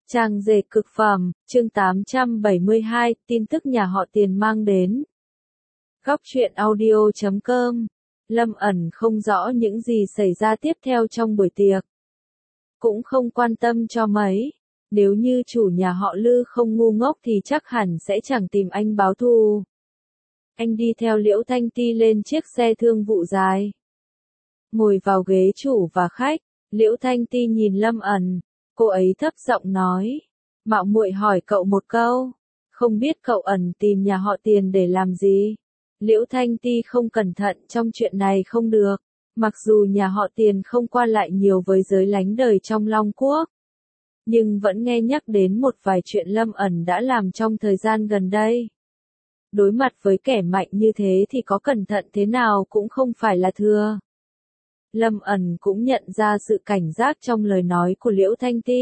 Trang dệt cực phẩm, chương 872, tin tức nhà họ Tiền mang đến. Góc truyện audio.com. Lâm ẩn không rõ những gì xảy ra tiếp theo trong buổi tiệc. Cũng không quan tâm cho mấy. Nếu như chủ nhà họ Lư không ngu ngốc thì chắc hẳn sẽ chẳng tìm anh báo thù. Anh đi theo Liễu Thanh Ti lên chiếc xe thương vụ dài. Ngồi vào ghế chủ và khách, Liễu Thanh Ti nhìn Lâm ẩn. Cô ấy thấp giọng nói, mạo muội hỏi cậu một câu, không biết cậu ẩn tìm nhà họ Tiền để làm gì? Liễu Thanh Ti không cẩn thận trong chuyện này không được, mặc dù nhà họ Tiền không qua lại nhiều với giới lánh đời trong Long Quốc, nhưng vẫn nghe nhắc đến một vài chuyện Lâm ẩn đã làm trong thời gian gần đây. Đối mặt với kẻ mạnh như thế thì có cẩn thận thế nào cũng không phải là thừa. Lâm ẩn cũng nhận ra sự cảnh giác trong lời nói của Liễu Thanh Ti.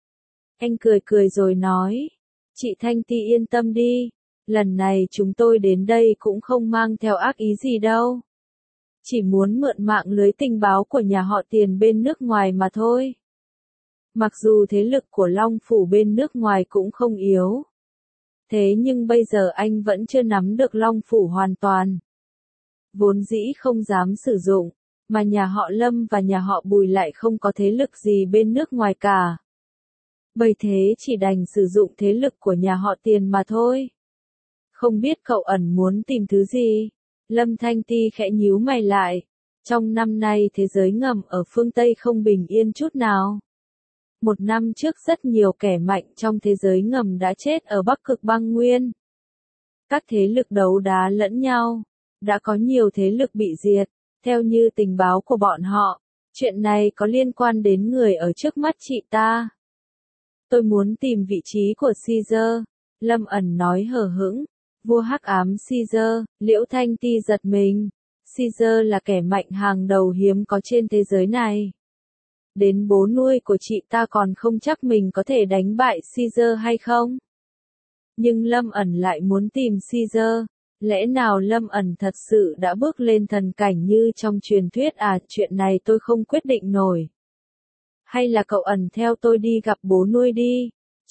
Anh cười cười rồi nói, chị Thanh Ti yên tâm đi, lần này chúng tôi đến đây cũng không mang theo ác ý gì đâu. Chỉ muốn mượn mạng lưới tình báo của nhà họ Tiền bên nước ngoài mà thôi. Mặc dù thế lực của Long Phủ bên nước ngoài cũng không yếu. Thế nhưng bây giờ anh vẫn chưa nắm được Long Phủ hoàn toàn. Vốn dĩ không dám sử dụng. Mà nhà họ Lâm và nhà họ Bùi lại không có thế lực gì bên nước ngoài cả. Bởi thế chỉ đành sử dụng thế lực của nhà họ Tiền mà thôi. Không biết cậu ẩn muốn tìm thứ gì? Lâm Thanh Ti khẽ nhíu mày lại. Trong năm nay thế giới ngầm ở phương Tây không bình yên chút nào. Một năm trước rất nhiều kẻ mạnh trong thế giới ngầm đã chết ở Bắc Cực Băng Nguyên. Các thế lực đấu đá lẫn nhau. Đã có nhiều thế lực bị diệt. Theo như tình báo của bọn họ, chuyện này có liên quan đến người ở trước mắt chị ta. Tôi muốn tìm vị trí của Caesar, Lâm ẩn nói hờ hững. Vua hắc ám Caesar, Liễu Thanh Ti giật mình. Caesar là kẻ mạnh hàng đầu hiếm có trên thế giới này. Đến bố nuôi của chị ta còn không chắc mình có thể đánh bại Caesar hay không. Nhưng Lâm ẩn lại muốn tìm Caesar. Lẽ nào Lâm ẩn thật sự đã bước lên thần cảnh như trong truyền thuyết à? Chuyện này tôi không quyết định nổi. Hay là cậu ẩn theo tôi đi gặp bố nuôi đi?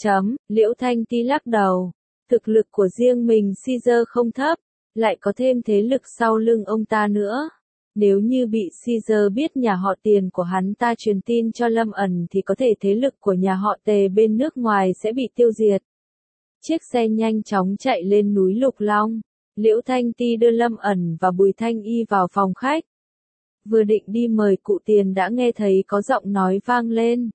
Liễu Thanh Ti lắc đầu. Thực lực của riêng mình Caesar không thấp, lại có thêm thế lực sau lưng ông ta nữa. Nếu như bị Caesar biết nhà họ Tiền của hắn ta truyền tin cho Lâm ẩn thì có thể thế lực của nhà họ Tề bên nước ngoài sẽ bị tiêu diệt. Chiếc xe nhanh chóng chạy lên núi Lục Long. Liễu Thanh Ti đưa Lâm ẩn và Bùi Thanh Y vào phòng khách. Vừa định đi mời cụ Tiền đã nghe thấy có giọng nói vang lên.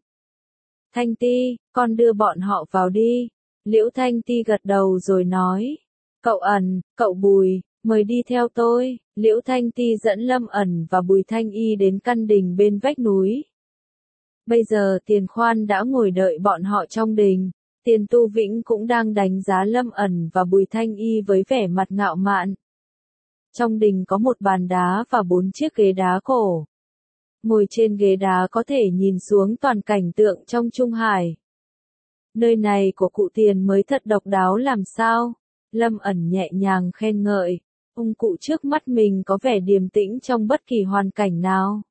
Thanh Ti, con đưa bọn họ vào đi. Liễu Thanh Ti gật đầu rồi nói. Cậu ẩn, cậu Bùi, mời đi theo tôi. Liễu Thanh Ti dẫn Lâm ẩn và Bùi Thanh Y đến căn đình bên vách núi. Bây giờ Tiền Khoan đã ngồi đợi bọn họ trong đình. Tiền Tu Vĩnh cũng đang đánh giá Lâm ẩn và Bùi Thanh Y với vẻ mặt ngạo mạn. Trong đình có một bàn đá và 4 chiếc ghế đá cổ. Ngồi trên ghế đá có thể nhìn xuống toàn cảnh tượng trong Trung Hải. Nơi này của cụ Tiền mới thật độc đáo làm sao? Lâm ẩn nhẹ nhàng khen ngợi. Ông cụ trước mắt mình có vẻ điềm tĩnh trong bất kỳ hoàn cảnh nào.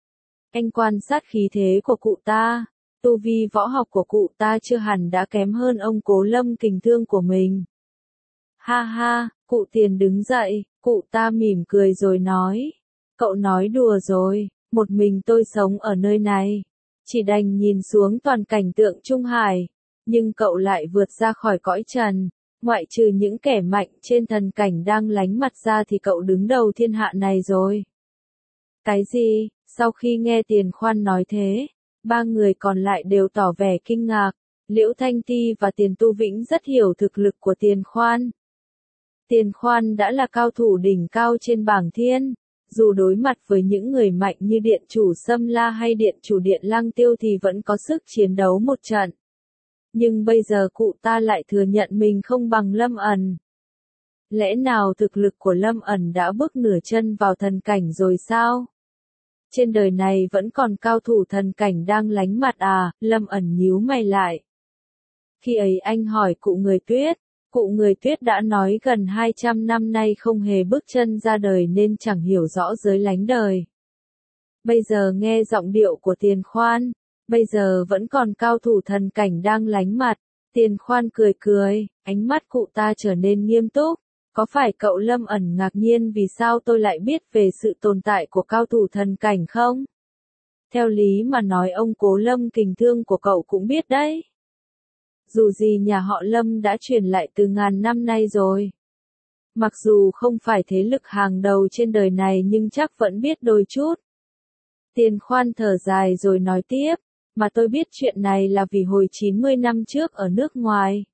Anh quan sát khí thế của cụ ta. Tu vi võ học của cụ ta chưa hẳn đã kém hơn ông Cố Lâm Kình Thương của mình. Ha ha, cụ Tiền đứng dậy, cụ ta mỉm cười rồi nói. Cậu nói đùa rồi, một mình tôi sống ở nơi này. Chỉ đành nhìn xuống toàn cảnh tượng Trung Hải. Nhưng cậu lại vượt ra khỏi cõi trần. Ngoại trừ những kẻ mạnh trên thần cảnh đang lánh mặt ra thì cậu đứng đầu thiên hạ này rồi. Cái gì? Sau khi nghe Tiền Khoan nói thế, ba người còn lại đều tỏ vẻ kinh ngạc. Liễu Thanh Ti và Tiền Tu Vĩnh rất hiểu thực lực của Tiền Khoan. Tiền Khoan đã là cao thủ đỉnh cao trên bảng thiên. Dù đối mặt với những người mạnh như Điện Chủ Sâm La hay Điện Chủ Điện Lăng Tiêu thì vẫn có sức chiến đấu một trận. Nhưng bây giờ cụ ta lại thừa nhận mình không bằng Lâm ẩn. Lẽ nào thực lực của Lâm ẩn đã bước nửa chân vào thần cảnh rồi sao? Trên đời này vẫn còn cao thủ thần cảnh đang lánh mặt à? Lâm ẩn nhíu mày lại. Khi ấy anh hỏi cụ người Tuyết đã nói gần 200 năm nay không hề bước chân ra đời nên chẳng hiểu rõ giới lánh đời. Bây giờ nghe giọng điệu của Tiền Khoan, bây giờ vẫn còn cao thủ thần cảnh đang lánh mặt. Tiền Khoan cười cười, ánh mắt cụ ta trở nên nghiêm túc. Có phải cậu Lâm Ẩn ngạc nhiên vì sao tôi lại biết về sự tồn tại của cao thủ thần cảnh không? Theo lý mà nói ông cố Lâm Kình Thương của cậu cũng biết đấy. Dù gì nhà họ Lâm đã truyền lại từ ngàn năm nay rồi. Mặc dù không phải thế lực hàng đầu trên đời này nhưng chắc vẫn biết đôi chút. Tiền Khoan thở dài rồi nói tiếp, mà tôi biết chuyện này là vì hồi 90 năm trước ở nước ngoài.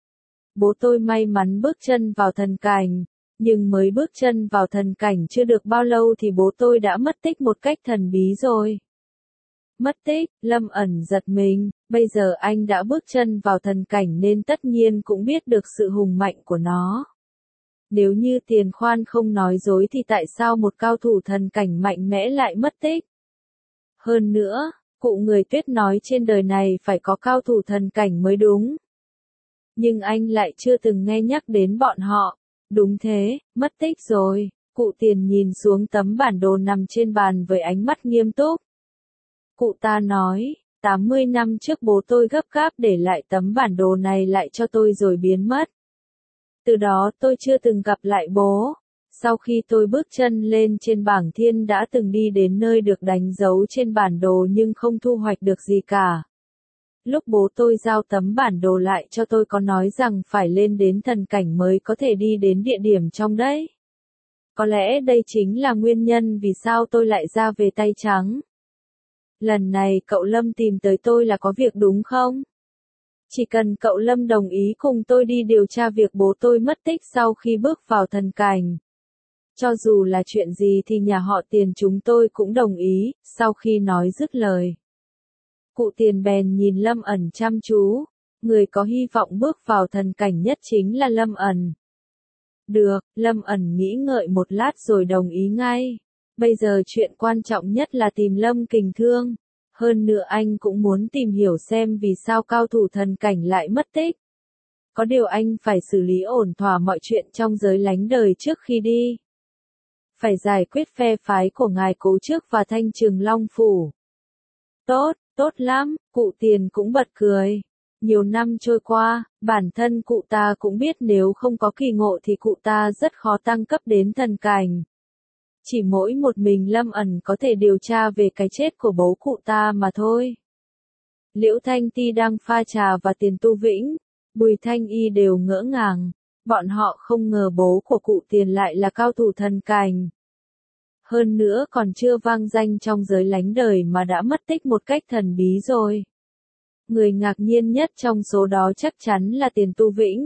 Bố tôi may mắn bước chân vào thần cảnh, nhưng mới bước chân vào thần cảnh chưa được bao lâu thì bố tôi đã mất tích một cách thần bí rồi. Mất tích, Lâm Ẩn giật mình, bây giờ anh đã bước chân vào thần cảnh nên tất nhiên cũng biết được sự hùng mạnh của nó. Nếu như Tiền Khoan không nói dối thì tại sao một cao thủ thần cảnh mạnh mẽ lại mất tích? Hơn nữa, cụ người Tuyết nói trên đời này phải có cao thủ thần cảnh mới đúng. Nhưng anh lại chưa từng nghe nhắc đến bọn họ. Đúng thế, mất tích rồi. Cụ Tiền nhìn xuống tấm bản đồ nằm trên bàn với ánh mắt nghiêm túc. Cụ ta nói, 80 năm trước bố tôi gấp gáp để lại tấm bản đồ này lại cho tôi rồi biến mất. Từ đó tôi chưa từng gặp lại bố. Sau khi tôi bước chân lên trên bảng thiên đã từng đi đến nơi được đánh dấu trên bản đồ nhưng không thu hoạch được gì cả. Lúc bố tôi giao tấm bản đồ lại cho tôi có nói rằng phải lên đến thần cảnh mới có thể đi đến địa điểm trong đấy. Có lẽ đây chính là nguyên nhân vì sao tôi lại ra về tay trắng. Lần này cậu Lâm tìm tới tôi là có việc đúng không? Chỉ cần cậu Lâm đồng ý cùng tôi đi điều tra việc bố tôi mất tích sau khi bước vào thần cảnh. Cho dù là chuyện gì thì nhà họ Tiền chúng tôi cũng đồng ý, sau khi nói dứt lời. Cụ Tiền bèn nhìn Lâm Ẩn chăm chú, người có hy vọng bước vào thần cảnh nhất chính là Lâm Ẩn. Được, Lâm Ẩn nghĩ ngợi một lát rồi đồng ý ngay. Bây giờ chuyện quan trọng nhất là tìm Lâm Kình Thương. Hơn nữa anh cũng muốn tìm hiểu xem vì sao cao thủ thần cảnh lại mất tích. Có điều anh phải xử lý ổn thỏa mọi chuyện trong giới lánh đời trước khi đi. Phải giải quyết phe phái của ngài Cố Trước và Thanh Trường Long Phủ. Tốt lắm, cụ Tiền cũng bật cười. Nhiều năm trôi qua, bản thân cụ ta cũng biết nếu không có kỳ ngộ thì cụ ta rất khó tăng cấp đến thần cảnh. Chỉ mỗi một mình Lâm Ẩn có thể điều tra về cái chết của bố cụ ta mà thôi. Liễu Thanh Ti đang pha trà và Tiền Tu Vĩnh, Bùi Thanh Y đều ngỡ ngàng. Bọn họ không ngờ bố của cụ Tiền lại là cao thủ thần cảnh. Hơn nữa còn chưa vang danh trong giới lánh đời mà đã mất tích một cách thần bí rồi. Người ngạc nhiên nhất trong số đó chắc chắn là Tiền Tu Vĩnh.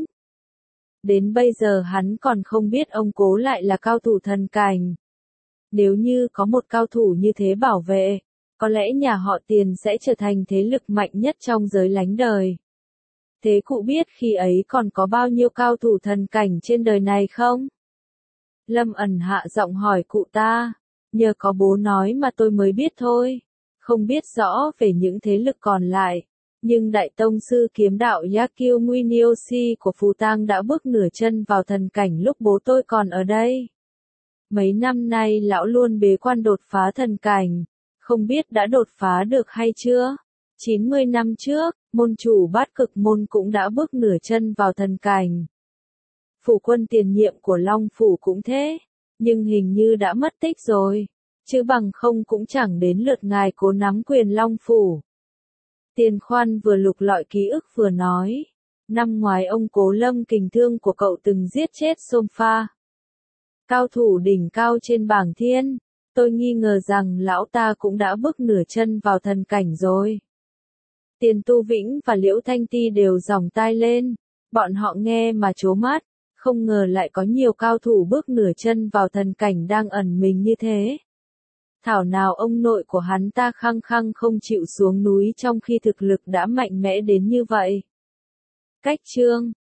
Đến bây giờ hắn còn không biết ông Cố lại là cao thủ thần cảnh. Nếu như có một cao thủ như thế bảo vệ, có lẽ nhà họ Tiền sẽ trở thành thế lực mạnh nhất trong giới lánh đời. Thế cụ biết khi ấy còn có bao nhiêu cao thủ thần cảnh trên đời này không? Lâm Ẩn hạ giọng hỏi cụ ta, nhờ có bố nói mà tôi mới biết thôi, không biết rõ về những thế lực còn lại. Nhưng Đại Tông Sư Kiếm Đạo Yakio Muinioshi của Phù Tang đã bước nửa chân vào thần cảnh lúc bố tôi còn ở đây. Mấy năm nay lão luôn bế quan đột phá thần cảnh, không biết đã đột phá được hay chưa? 90 năm trước, môn chủ Bát Cực môn cũng đã bước nửa chân vào thần cảnh. Phủ quân tiền nhiệm của Long Phủ cũng thế, nhưng hình như đã mất tích rồi, chứ bằng không cũng chẳng đến lượt ngài Cố nắm quyền Long Phủ. Tiền Khoan vừa lục lọi ký ức vừa nói, năm ngoái ông Cố Lâm Kình Thương của cậu từng giết chết Sôm Pha. Cao thủ đỉnh cao trên bảng thiên, tôi nghi ngờ rằng lão ta cũng đã bước nửa chân vào thần cảnh rồi. Tiền Tu Vĩnh và Liễu Thanh Ti đều giòng tai lên, bọn họ nghe mà trố mắt, không ngờ lại có nhiều cao thủ bước nửa chân vào thần cảnh đang ẩn mình như thế. Thảo nào ông nội của hắn ta khăng khăng không chịu xuống núi trong khi thực lực đã mạnh mẽ đến như vậy. Cách chương